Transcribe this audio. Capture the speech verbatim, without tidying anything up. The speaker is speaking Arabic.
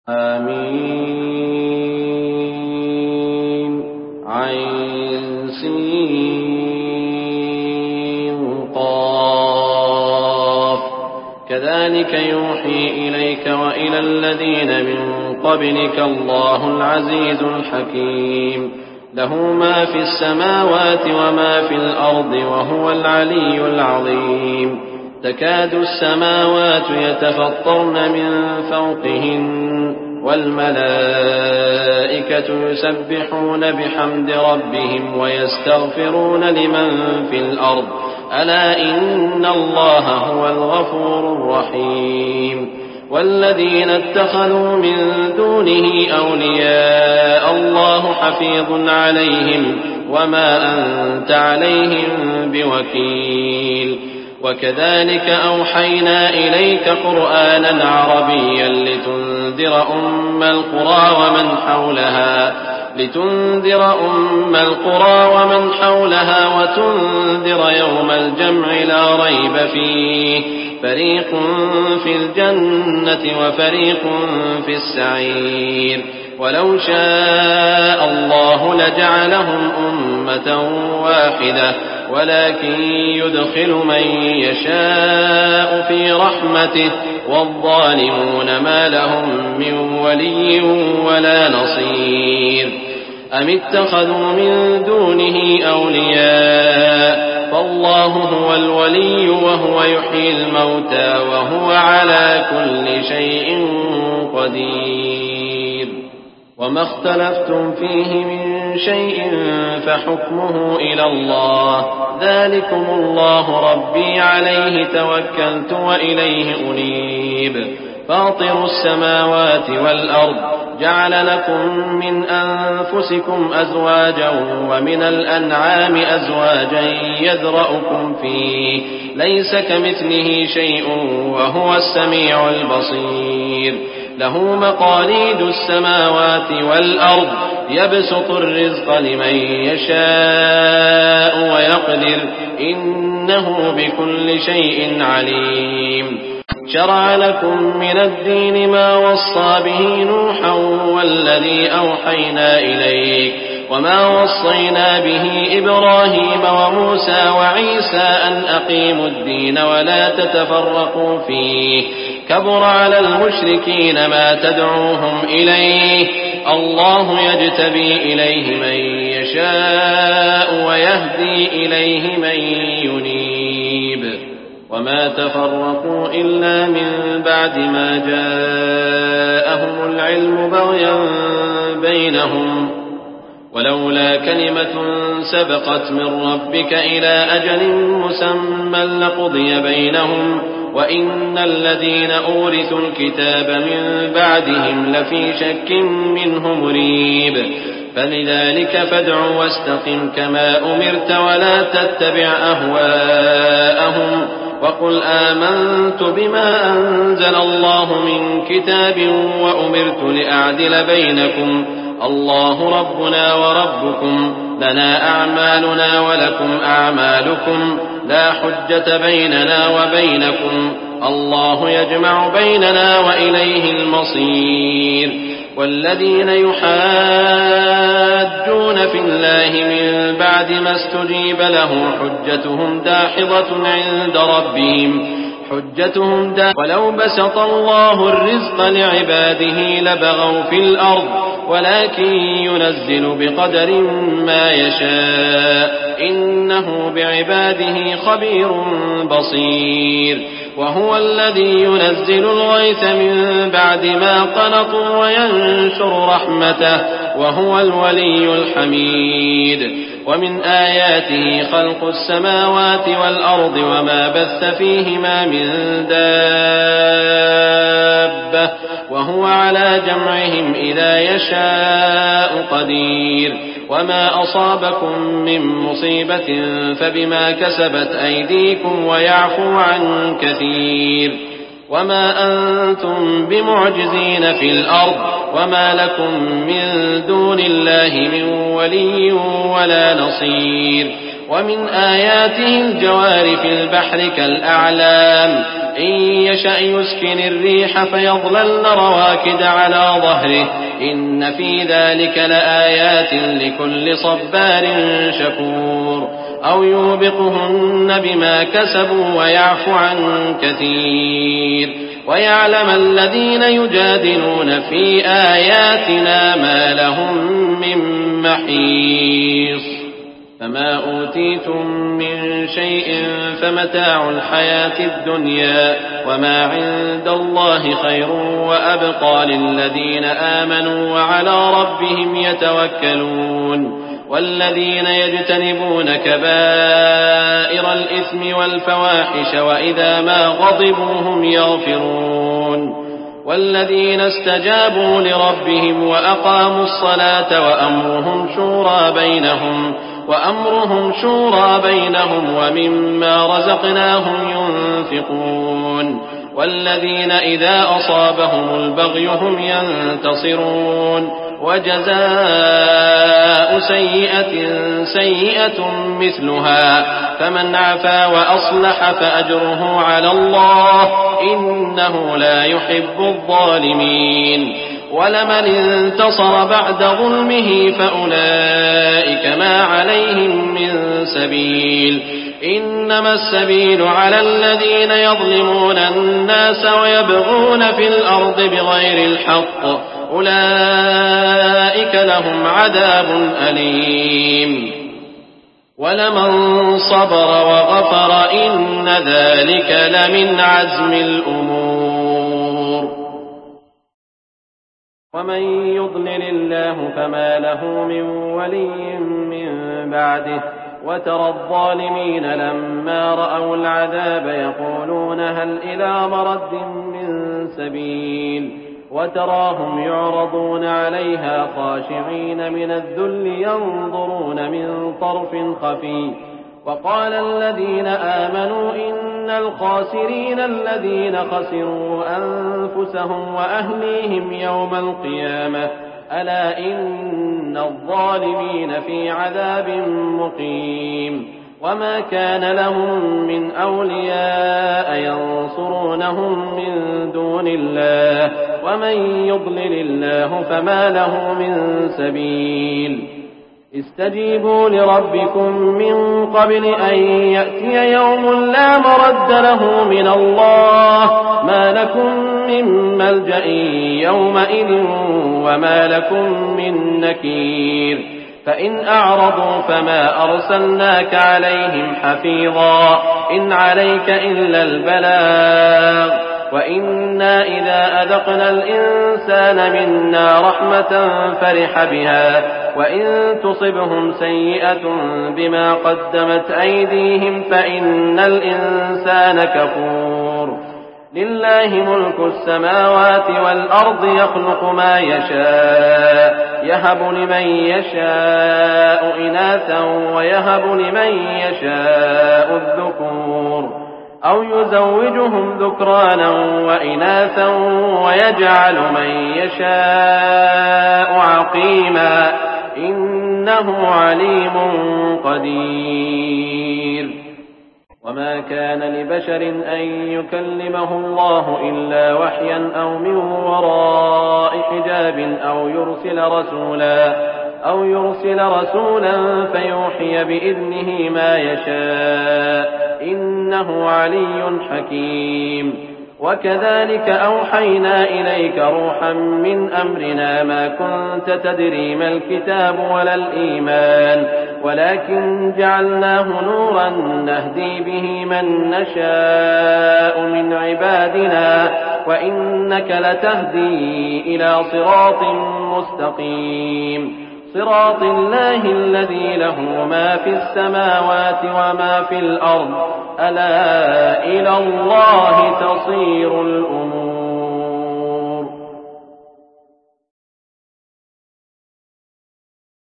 آمين. عين سين قاف. كذلك يوحي إليك وإلى الذين من قبلك الله العزيز الحكيم. له ما في السماوات وما في الأرض وهو العلي العظيم. تكاد السماوات يتفطرن من فوقهن والملائكة يسبحون بحمد ربهم ويستغفرون لمن في الأرض ألا إن الله هو الغفور الرحيم. والذين اتخذوا من دونه أولياء الله حفيظ عليهم وما أنت عليهم بوكيل. وكذلك أوحينا إليك قرآنا عربيا لتنذر أم القرى ومن حولها لتنذر أم القرى ومن حولها وتنذر يوم الجمع لا ريب فيه فريق في الجنة وفريق في السعير. ولو شاء الله لجعلهم أمة واحدة ولكن يدخل من يشاء في رحمته والظالمون ما لهم من ولي ولا نصير. أم اتخذوا من دونه أولياء فالله هو الولي وهو يحيي الموتى وهو على كل شيء قدير. وما اختلفتم فيه من شيء فحكمه إلى الله ذلكم الله ربي عليه توكلت وإليه أنيب. فاطر السماوات والأرض جعل لكم من أنفسكم أزواجا ومن الأنعام أزواجا يذرأكم فيه ليس كمثله شيء وهو السميع البصير. له مقاليد السماوات والأرض يبسط الرزق لمن يشاء ويقدر إنه بكل شيء عليم. شرع لكم من الدين ما وصى به نوحا والذي أوحينا إليك وما وصينا به إبراهيم وموسى وعيسى أن أقيموا الدين ولا تتفرقوا فيه كبر على المشركين ما تدعوهم إليه الله يجتبي إليه من يشاء ويهدي إليه من ينيب. وما تفرقوا إلا من بعد ما جاءهم العلم بغيا بينهم ولولا كلمة سبقت من ربك إلى أجل مسمى لقضي بينهم وإن الذين أورثوا الكتاب من بعدهم لفي شك منه مريب. فلذلك فادع واستقم كما أمرت ولا تتبع أهواءهم وقل آمنت بما أنزل الله من كتاب وأمرت لأعدل بينكم الله ربنا وربكم لنا أعمالنا ولكم أعمالكم لا حجة بيننا وبينكم الله يجمع بيننا وإليه المصير. والذين يحاجون في الله من بعد ما استجيب له حجتهم داحضة عند ربهم حجتهم دا ولو بسط الله الرزق لعباده لبغوا في الأرض ولكن ينزل بقدر ما يشاء إنه بعباده خبير بصير. وهو الذي ينزل الغيث من بعد ما قنطوا وينشر رحمته وهو الولي الحميد. ومن آياته خلق السماوات والأرض وما بث فيهما من دابة وهو على جمعهم إذا يشاء قدير. وما أصابكم من مصيبة فبما كسبت أيديكم ويعفو عن كثير. وما أنتم بمعجزين في الأرض وما لكم من دون الله من ولي ولا نصير. ومن آياته الجوار في البحر كالأعلام إن يشأ يسكن الريح فيظللن رواكد على ظهره إن في ذلك لآيات لكل صبار شكور أو يوبقهن بما كسبوا ويعفو عن كثير ويعلم الذين يجادلون في آياتنا ما لهم من محيص فما أوتيتم من شيء فمتاع الحياة الدنيا وما عند الله خير وأبقى للذين آمنوا وعلى ربهم يتوكلون والذين يجتنبون كبائر الإثم والفواحش وإذا ما غضبوا هم يغفرون والذين استجابوا لربهم وأقاموا الصلاة وأمرهم شورى بينهم وأمرهم شورى بينهم ومما رزقناهم ينفقون والذين إذا أصابهم البغي هم ينتصرون وجزاء سيئة سيئة مثلها فمن عفا وأصلح فأجره على الله إنه لا يحب الظالمين ولمن انتصر بعد ظلمه فأولئك ما عليهم من سبيل إنما السبيل على الذين يظلمون الناس ويبغون في الأرض بغير الحق أولئك لهم عذاب أليم ولمن صبر وغفر إن ذلك لمن عزم الأمور ومن يضلل الله فما له من ولي من بعده وترى الظالمين لما رأوا العذاب يقولون هل إلى مرد من سبيل وتراهم يعرضون عليها خاشعين من الذل ينظرون من طرف خفي وقال الذين آمنوا إن الخاسرين الذين خسروا أنفسهم وأهليهم يوم القيامة ألا إن الظالمين في عذاب مقيم وما كان لهم من أولياء ينصرونهم من دون الله ومن يضلل الله فما له من سبيل استجيبوا لربكم من قبل أن يأتي يوم لا مرد له من الله ما لكم من ملجأ يومئذ وما لكم من نكير فإن أعرضوا فما أرسلناك عليهم حفيظا إن عليك إلا البلاغ وإنا إذا أذقنا الإنسان منا رحمة فرح بها وإن تصبهم سيئة بما قدمت أيديهم فإن الإنسان كفور لله ملك السماوات والأرض يخلق ما يشاء يهب لمن يشاء إناثا ويهب لمن يشاء الذكور أو يزوجهم ذكرانا وإناثا ويجعل من يشاء عقيما إنه عليم قدير وما كان لبشر أن يكلمه الله إلا وحيا أو من وراء حجاب أو يرسل رسولا أو يرسل رسولا فيوحي بإذنه ما يشاء إنه علي حكيم وكذلك أوحينا إليك روحا من أمرنا ما كنت تدري ما الكتاب ولا الإيمان ولكن جعلناه نورا نهدي به من نشاء من عبادنا وإنك لتهدي إلى صراط مستقيم صراط الله الذي له ما في السماوات وما في الأرض ألا إلى الله تصير الأمور